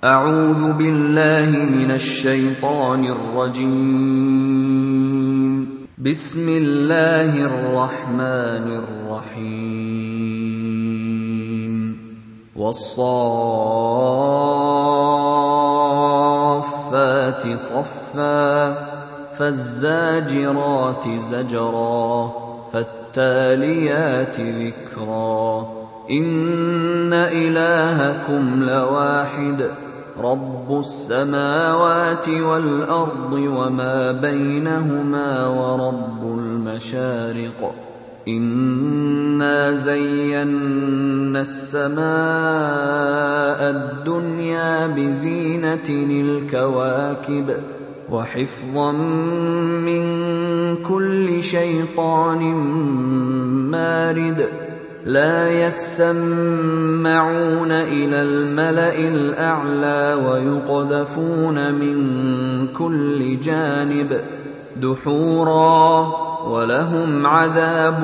أعوذ بالله من الشيطان الرجيم. بسم الله الرحمن الرحيم. والصافات صفا فالزاجرات زجرا فالتاليات ذكرا إن إلهكم لواحد رب السماوات والأرض وما بينهما ورب المشارق إنا زينا السماء الدنيا بزينة الكواكب وحفظا من كل شيطان مارد لا يسمعون إلى الملأ الأعلى ويقذفون من كل جانب دحورا ولهم عذاب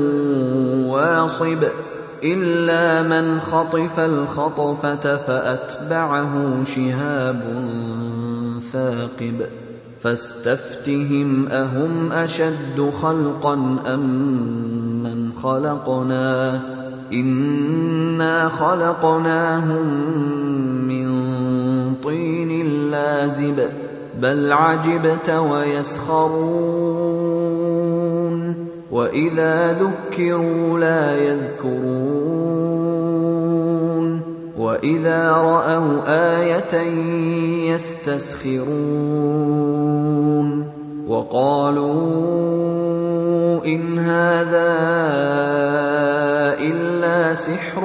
واصب إلا من خطف الخطفة فأتبعه شهاب ثاقب فاستفتهم أهم أشد خلقا أم من خلقنا إنا خلقناهم من طين لازب بل عجبت ويسخرون وإذا ذكروا لا يذكرون وإذا رأوا آية يستسخرون وقالوا إن هذا إلا سحر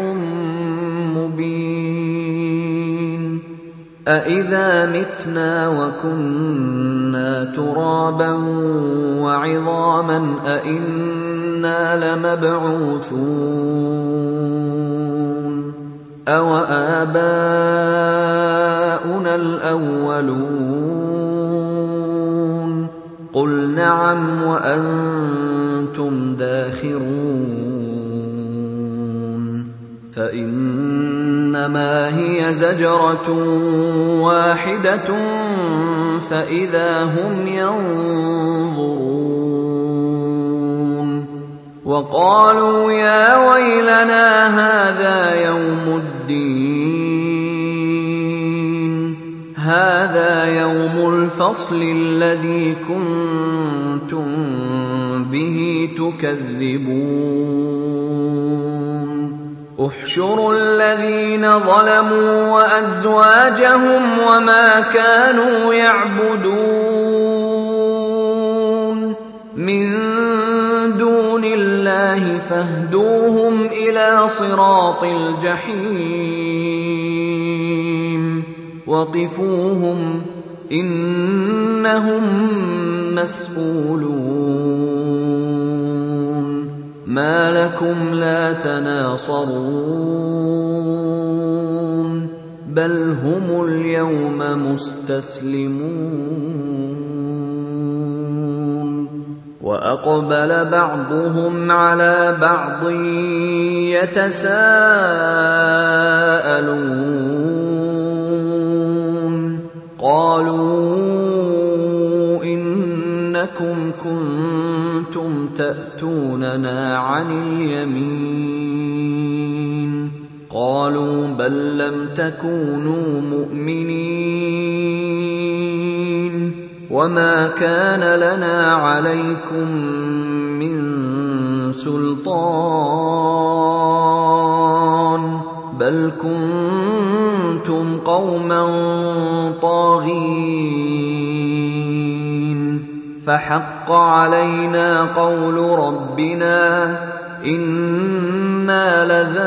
مبين أإذا متنا وكنا ترابا وعظاما أإنا لمبعوثون أوآباؤنا الأولون قل نعم وأنتم داخرون فإنما هي زجرة واحدة فإذا هم ينظرون وقالوا يا ويلنا هذا يوم الدين هذا يوم الفصل الذي كنتم به تكذبون احشروا الذين ظلموا وأزواجهم وما كانوا يعبدون من دون الله فاهدوهم إلى صراط الجحيم وقفوهم إنهم مسئولون ما لكم لا تناصرون بل هم اليوم مستسلمون وأقبل بعضهم على بعض يتساءلون قالوا إنكم كنتم تأتوننا عن اليمين قالوا بل لم تكونوا مؤمنين وما كان لنا عليكم من سلطان بل كنتم قوما طاغين فحق علينا قول ربنا إنا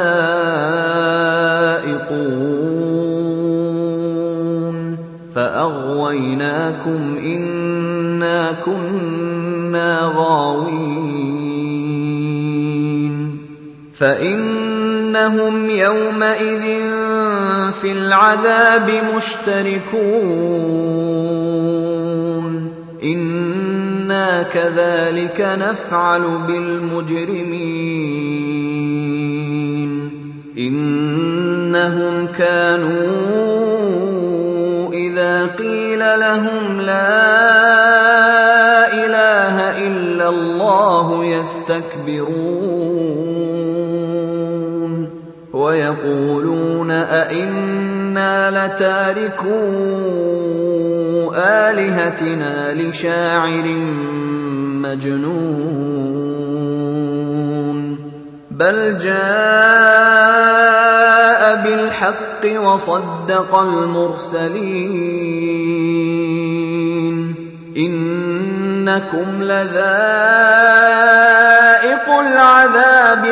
لذائقون فأغويناكم إنا كنا غاوين فإنهم يومئذ في العذاب مشتركون إنا كذلك نفعل بالمجرمين إنهم كانوا يستكبرون ويقولون أئنا لتاركو آلهتنا لشاعر مجنون بل جاء بالحق وصدق المرسلين إنكم لذائق العذاب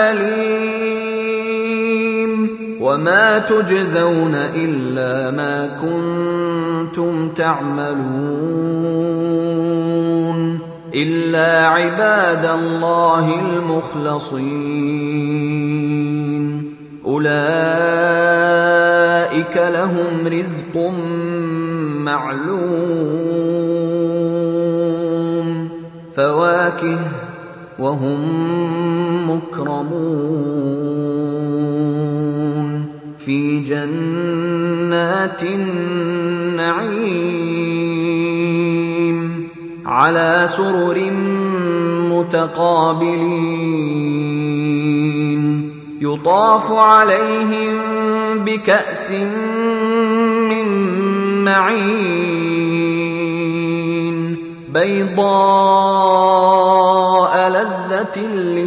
الأليم وما تجزون إلا ما كنتم تعملون إلا عباد الله المخلصين أولئك لهم رزق معلوم فواكه وهم مكرمون في جنات النعيم على سرر متقابلين يطاف عليهم بكأس من معين بيضاء لذة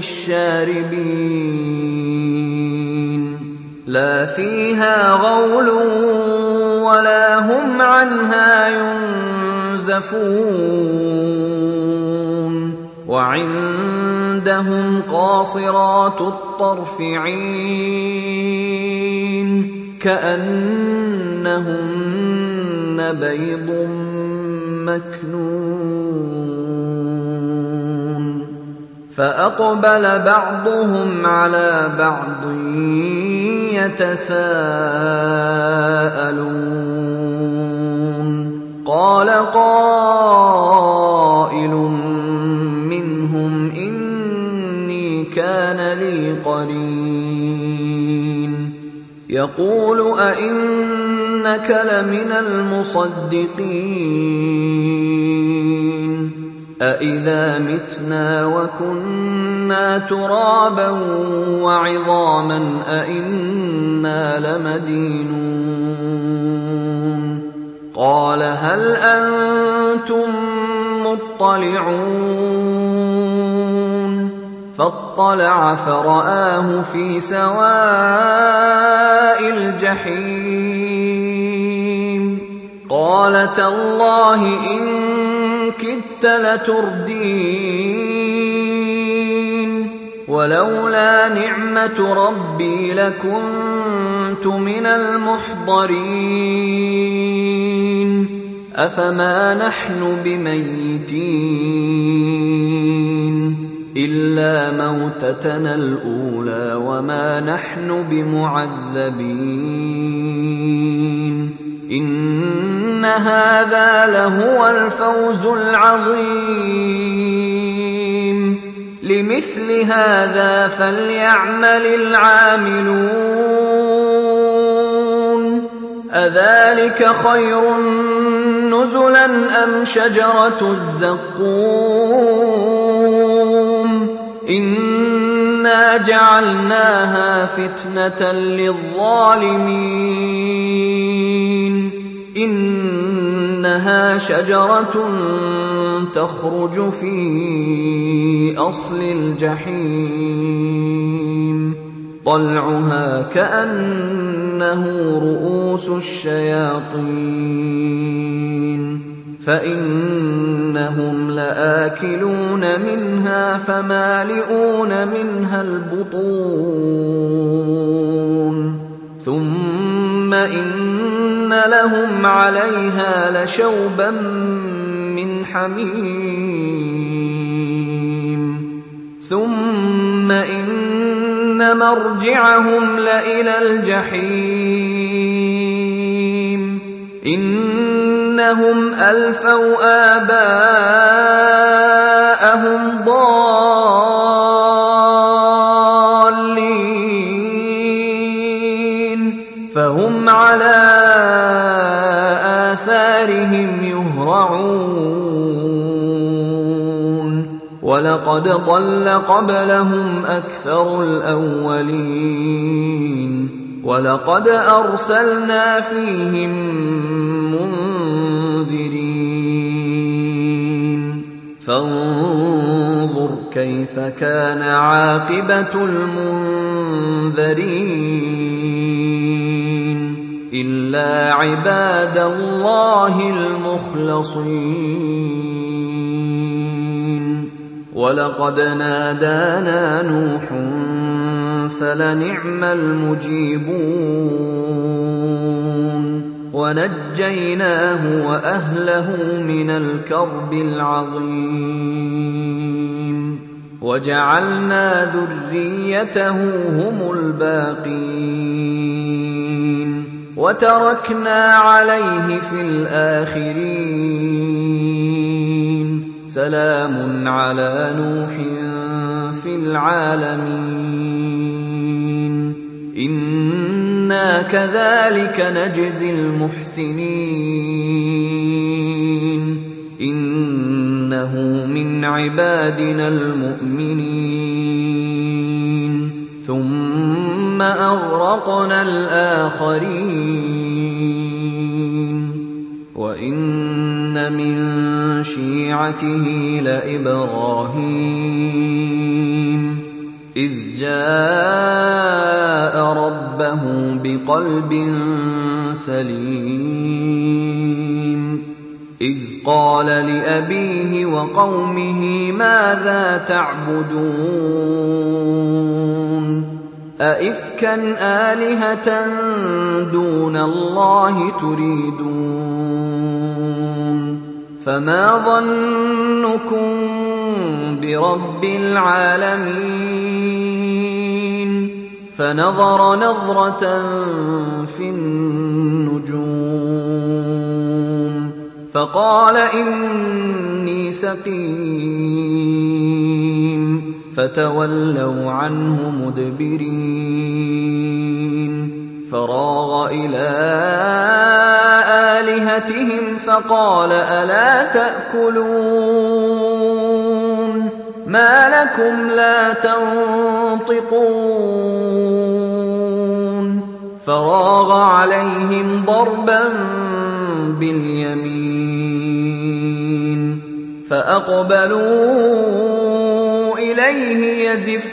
للشاربين لا فيها غول ولا هم عنها ينزفون وعندهم قاصرات الطرف عين كأنهن بيض مكنون فأقبل بعضهم على بعض يتساءلون قال قائل منهم إني كان لي قرين يقول أئنك لمن المصدقين أإذا متنا وكنا ترابا وعظاما أئنا لمدينون قال هل أنتم مطلعون فاطلع فرآه في سواء الجحيم قال تالله إن كدت لتردين ولولا نعمة ربي لكنت من المحضرين أفما نحن بميتين إلا موتتنا الأولى وما نحن بمعذبين إن هذا لهو الفوز العظيم لمثل هذا فليعمل العاملون أذلك خير نزلا أم شجرة الزقوم إنا جعلناها فتنة للظالمين إنها شجرة تخرج في أصل الجحيم طلعها كأنه رؤوس الشياطين فإنهم لآكلون منها فمالئون منها البطون ثم إن لهم عليها لشوبا من حميم ثم إن مرجعهم لإلى الجحيم إنهم ألفوا آباءهم ضالين فهم على آثارهم يهرعون وَلَقَدْ ضَلَّ قَبْلَهُمْ أَكْثَرُ الْأَوَّلِينَ وَلَقَدْ أَرْسَلْنَا فِيهِم مُّنذِرِينَ فَانظُرْ كَيْفَ كَانَ عَاقِبَةُ الْمُنذَرِينَ إِلَّا عِبَادَ اللَّهِ الْمُخْلَصِينَ وَلَقَدْ نَادَانَا نُوحٌ فَلَنِعْمَ الْمُجِيبُونَ وَنَجَّيْنَاهُ وَأَهْلَهُ مِنَ الْكَرْبِ الْعَظِيمِ وَجَعَلْنَا ذُرِّيَّتَهُ هُمُ الْبَاقِينَ وَتَرَكْنَا عَلَيْهِ فِي الْآخِرِينَ سَلَامٌ عَلَىٰ نُوحٍ فِي الْعَالَمِينَ إِنَّا كَذَٰلِكَ نَجْزِي الْمُحْسِنِينَ إِنَّهُ مِنْ عِبَادِنَا الْمُؤْمِنِينَ ثُمَّ أَغْرَقْنَا الْآخَرِينَ وَإِنَّ مِن شِيعَتِهِ لَإِبْرَاهِيمَ إِذْ جَاءَ رَبَّهُ بِقَلْبٍ سَلِيمٍ إِذْ قَالَ لِأَبِيهِ وَقَوْمِهِ مَاذَا تَعْبُدُونَ أَئِفْكًا آلِهَةً دُونَ اللَّهِ تُرِيدُونَ فَمَا ظَنُّكُم بِرَبِّ الْعَالَمِينَ فَنَظَرَ نَظْرَةً فِي النُّجُومِ فَقَالَ إِنِّي سَقِيمٌ فَتَوَلَّوْا عَنْهُ مُدْبِرِينَ فَرَاغَ إِلَىٰ آلِهَتِهِمْ فَقَالَ أَلَا تَأْكُلُونَ مَا لَكُمْ لَا تَنطِقُونَ فَرَاغَ عَلَيْهِمْ ضَرْبًا بِالْيَمِينِ فَأَقْبَلُوا إِلَيْهِ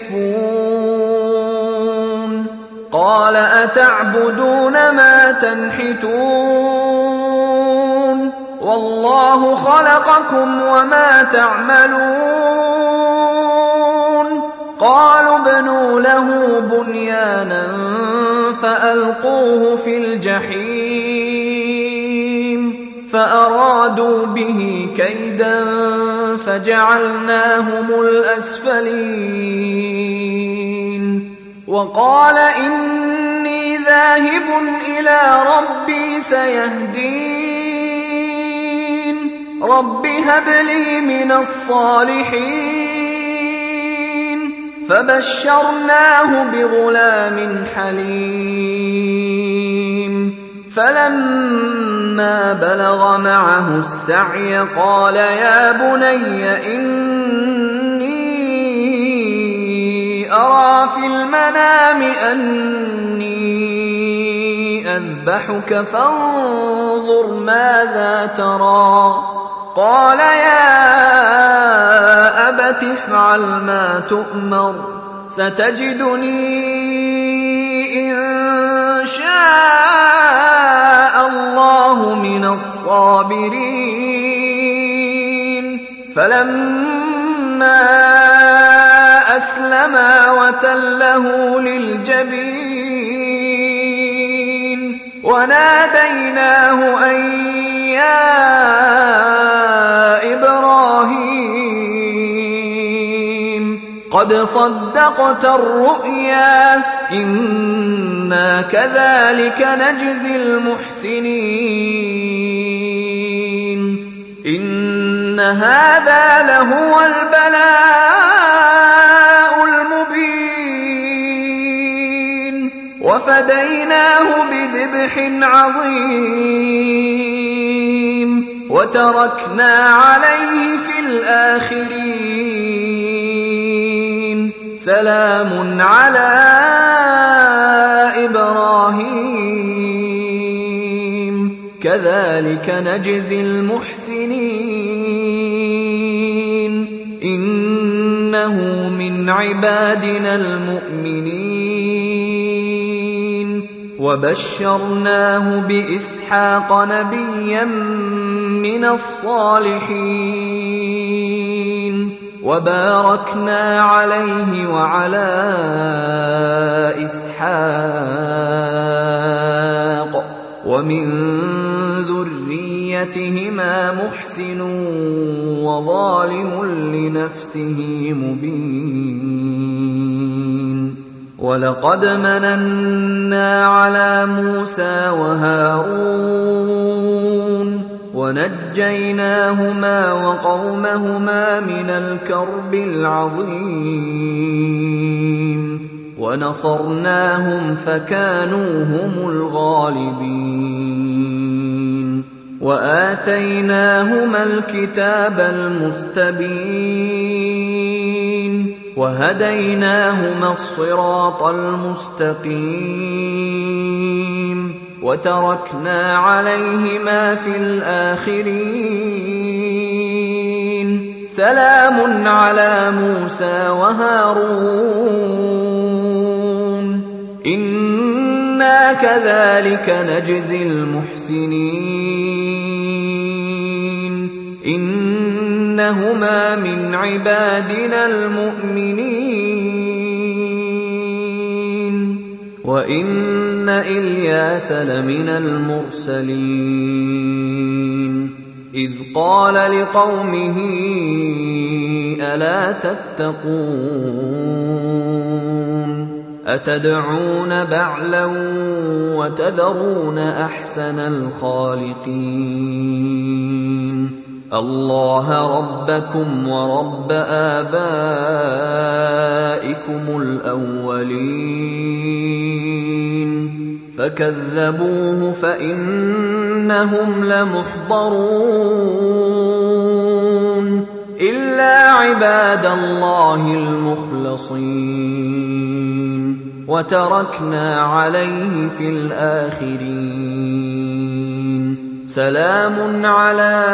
يَزِفُّونَ قَالَ أَتَعْبُدُونَ مَا تَنْحِتُونَ وَاللَّهُ خَلَقَكُمْ وَمَا تَعْمَلُونَ قَالُوا ابْنُوا لَهُ بُنْيَانًا فَأَلْقُوهُ فِي الْجَحِيمِ فَأَرَادُوا بِهِ كَيْدًا فَجَعَلْنَاهُمُ الْأَسْفَلِينَ وَقَالَ إِنِّي ذَاهِبٌ إِلَىٰ رَبِّي سَيَهْدِينِ رَبِّ هَبْ لِي مِنَ الصَّالِحِينَ فَبَشَّرْنَاهُ بِغُلَامٍ حَلِيمٍ فَلَمَّا بَلَغَ مَعَهُ السَّعْيَ قَالَ يَا بُنَيَّ إِنِّي أَرَىٰ فِي الْمَنَامِ أَنِّي أَذْبَحُكَ فَانظُرْ مَاذَا تَرَىٰ قَالَ يَا أَبَتِ افْعَلْ مَا تُؤْمَرُ سَتَجِدُنِي إِن شَاءَ اللَّهُ مِنَ الصَّابِرِينَ فَلَمَّا أَسْلَمَا وَتَلَّهُ لِلْجَبِينِ وَنَادَيْنَاهُ أَن يَا إِبْرَاهِيمُ قَدْ صَدَّقْتَ الرُّؤْيَا إِنَّا كَذَٰلِكَ نَجْزِي الْمُحْسِنِينَ إِنَّ هَٰذَا لَهُوَ الْبَلَاءُ الْمُبِينُ وَفَدَيْنَاهُ بِذِبْحٍ عَظِيمٍ وَتَرَكْنَا عَلَيْهِ فِي الْآخِرِينَ سلام على إبراهيم كذلك نجزي المحسنين إنه من عبادنا المؤمنين وبشرناه بإسحاق نبيا من الصالحين وباركنا عليه وعلى إسحاق ومن ذريتهما محسن وظالم لنفسه مبين ولقد مننا على موسى وهارون ونجيناهما وقومهما من الكرب العظيم ونصرناهم فكانوا هم الغالبين وآتيناهما الكتاب المستبين وهديناهما الصراط المستقيم وتركنا عليهما في الآخرين سلام على موسى وهارون إنا كذلك نجزي المحسنين إنهما من عبادنا المؤمنين وإن إلياس لمن المرسلين إذ قال لقومه ألا تتقون أتدعون بعلا وتذرون أحسن الخالقين الله ربكم ورب آبائكم الأولين فكذبوه فإنهم لمحضرون إلا عباد الله المخلصين وتركنا عليه في الآخرين سلام على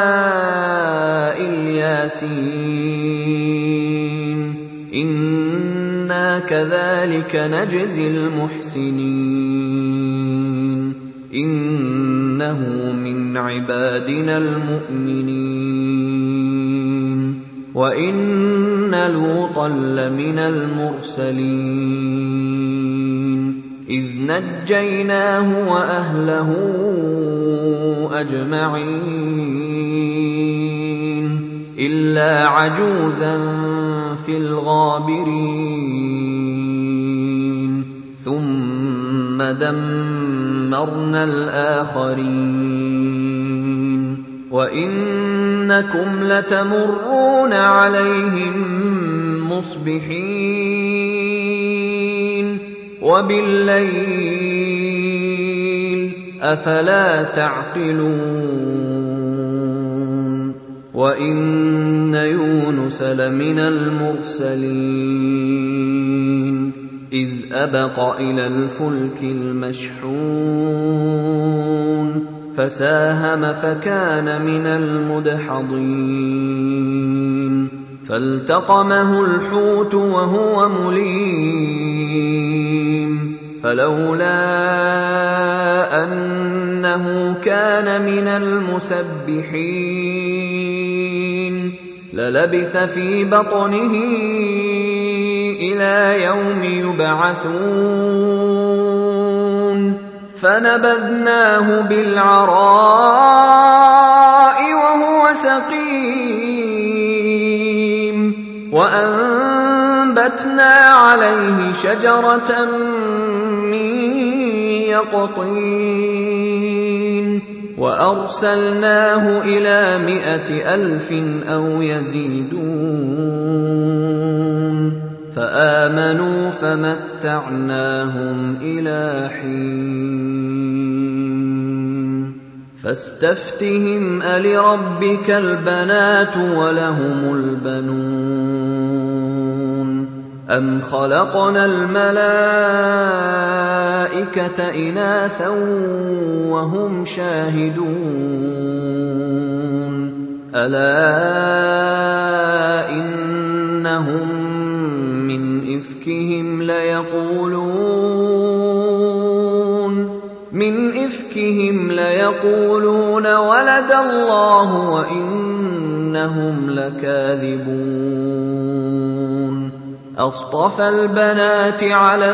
الياسين إنا كذلك نجزي المحسنين إنه من عبادنا المؤمنين وإن لوطا لمن المرسلين إذ نجيناه وأهله أجمعين إلا عجوزا في الغابرين ثم دمرنا الآخرين وإنكم لتمرون عليهم مصبحين وبالليل أفلا تعقلون وإن يونس لمن المرسلين إذ أبق إلى الفلك المشحون فساهم فكان من المدحضين فالتقمه الحوت وهو مليم فلولا أنه كان من المسبحين للبث في بطنه إلى يوم يبعثون فنبذناه بالعراء وهو سقيم وأنبتنا عليه شجرة من يقطين وأرسلناه إلى 100,000 أو يزيدون فآمنوا فمتعناهم إلى حين فاستفتهم ألربك البنات ولهم البنون أَمْ خَلَقْنَا الْمَلَائِكَةَ إِنَاثًا وَهُمْ شَاهِدُونَ أَلَا إِنَّهُمْ مِنْ إِفْكِهِمْ لَيَقُولُونَ وَلَدَ اللَّهُ وَإِنَّهُمْ لَكَاذِبُونَ أَصْطَفَى الْبَنَاتِ عَلَى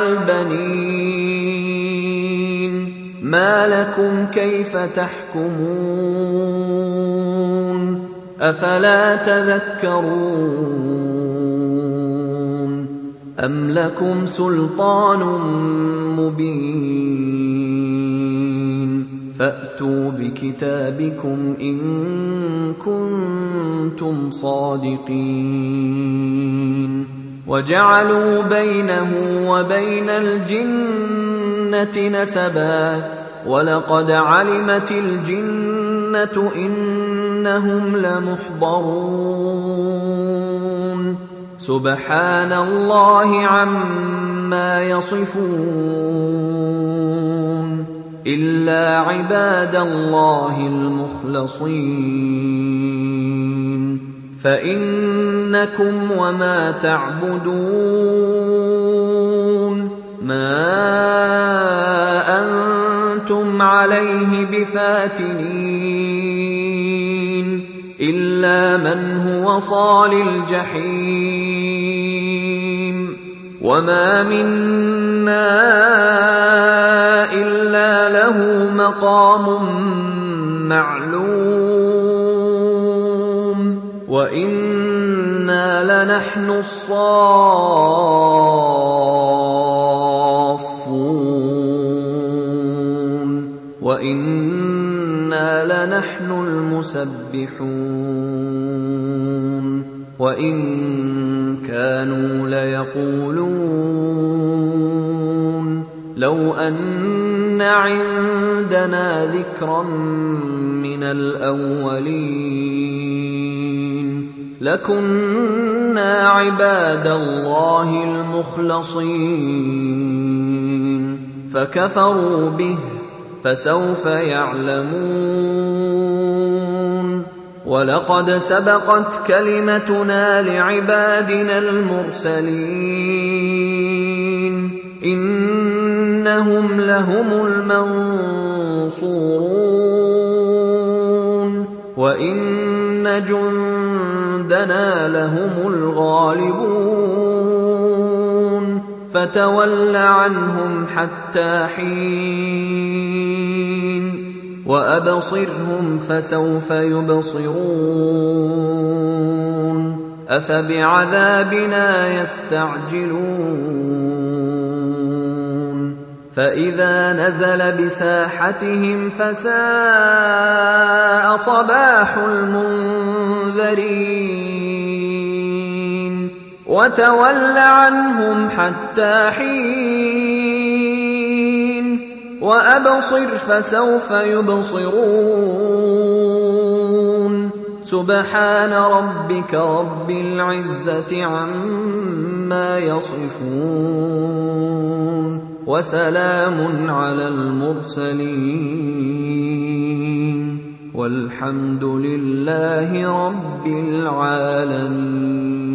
الْبَنِينَ مَا لَكُمْ كَيْفَ تَحْكُمُونَ أَفَلَا تَذَكَّرُونَ أَمْ لَكُمْ سُلْطَانٌ مُّبِينٌ فَأْتُوا بِكِتَابِكُمْ إِن كُنتُمْ صَادِقِينَ وَجَعَلُوا بَيْنَهُ وَبَيْنَ الْجِنَّةِ نَسَبًا وَلَقَدْ عَلِمَتِ الْجِنَّةُ إِنَّهُمْ لَمُحْضَرُونَ سُبْحَانَ اللَّهِ عَمَّا يَصِفُونَ إِلَّا عِبَادَ اللَّهِ الْمُخْلَصِينَ فَإِنَّكُمْ وَمَا تَعْبُدُونَ مَا أَنتُمْ عَلَيْهِ بِفَاتِنِينَ إِلَّا مَنْ هُوَ صَالِ الْجَحِيمِ وَمَا مِنَّا إِلَّا لَهُ مَقَامٌ مَّعْلُومٌ وَإِنَّا لَنَحْنُ الصَّافُّونَ وَإِنَّا لَنَحْنُ الْمُسَبِّحُونَ وَإِن كَانُوا لَيَقُولُونَ لَوْ أَنَّ عِندَنَا ذِكْرًا مِّنَ الْأَوَّلِينَ لَكُنَّا عِبَادَ اللَّهِ الْمُخْلَصِينَ فَكَفَرُوا بِهِ فَسَوْفَ يَعْلَمُونَ وَلَقَدْ سَبَقَتْ كَلِمَتُنَا لِعِبَادِنَا الْمُرْسَلِينَ إِنَّهُمْ لَهُمُ الْمَنصُورُونَ وَإِنَّ جُندَنَا لَهُمُ الْغَالِبُونَ فَتَوَلَّ عَنْهُمْ حَتَّىٰ حِينٍ وَأَبْصِرْهُمْ فَسَوْفَ يُبْصِرُونَ أَفَبِعَذَابِنَا يَسْتَعْجِلُونَ فَإِذَا نَزَلَ بِسَاحَتِهِمْ فَسَاءَ صَبَاحُ الْمُنذَرِينَ وَتَوَلَّ عَنْهُمْ حَتَّىٰ حِينٍ وَأَبْصِرْ فَسَوْفَ يُبْصِرُونَ سُبْحَانَ رَبِّكَ رَبِّ الْعِزَّةِ عَمَّا يَصِفُونَ وَسَلَامٌ عَلَى الْمُرْسَلِينَ وَالْحَمْدُ لِلَّهِ رَبِّ الْعَالَمِينَ.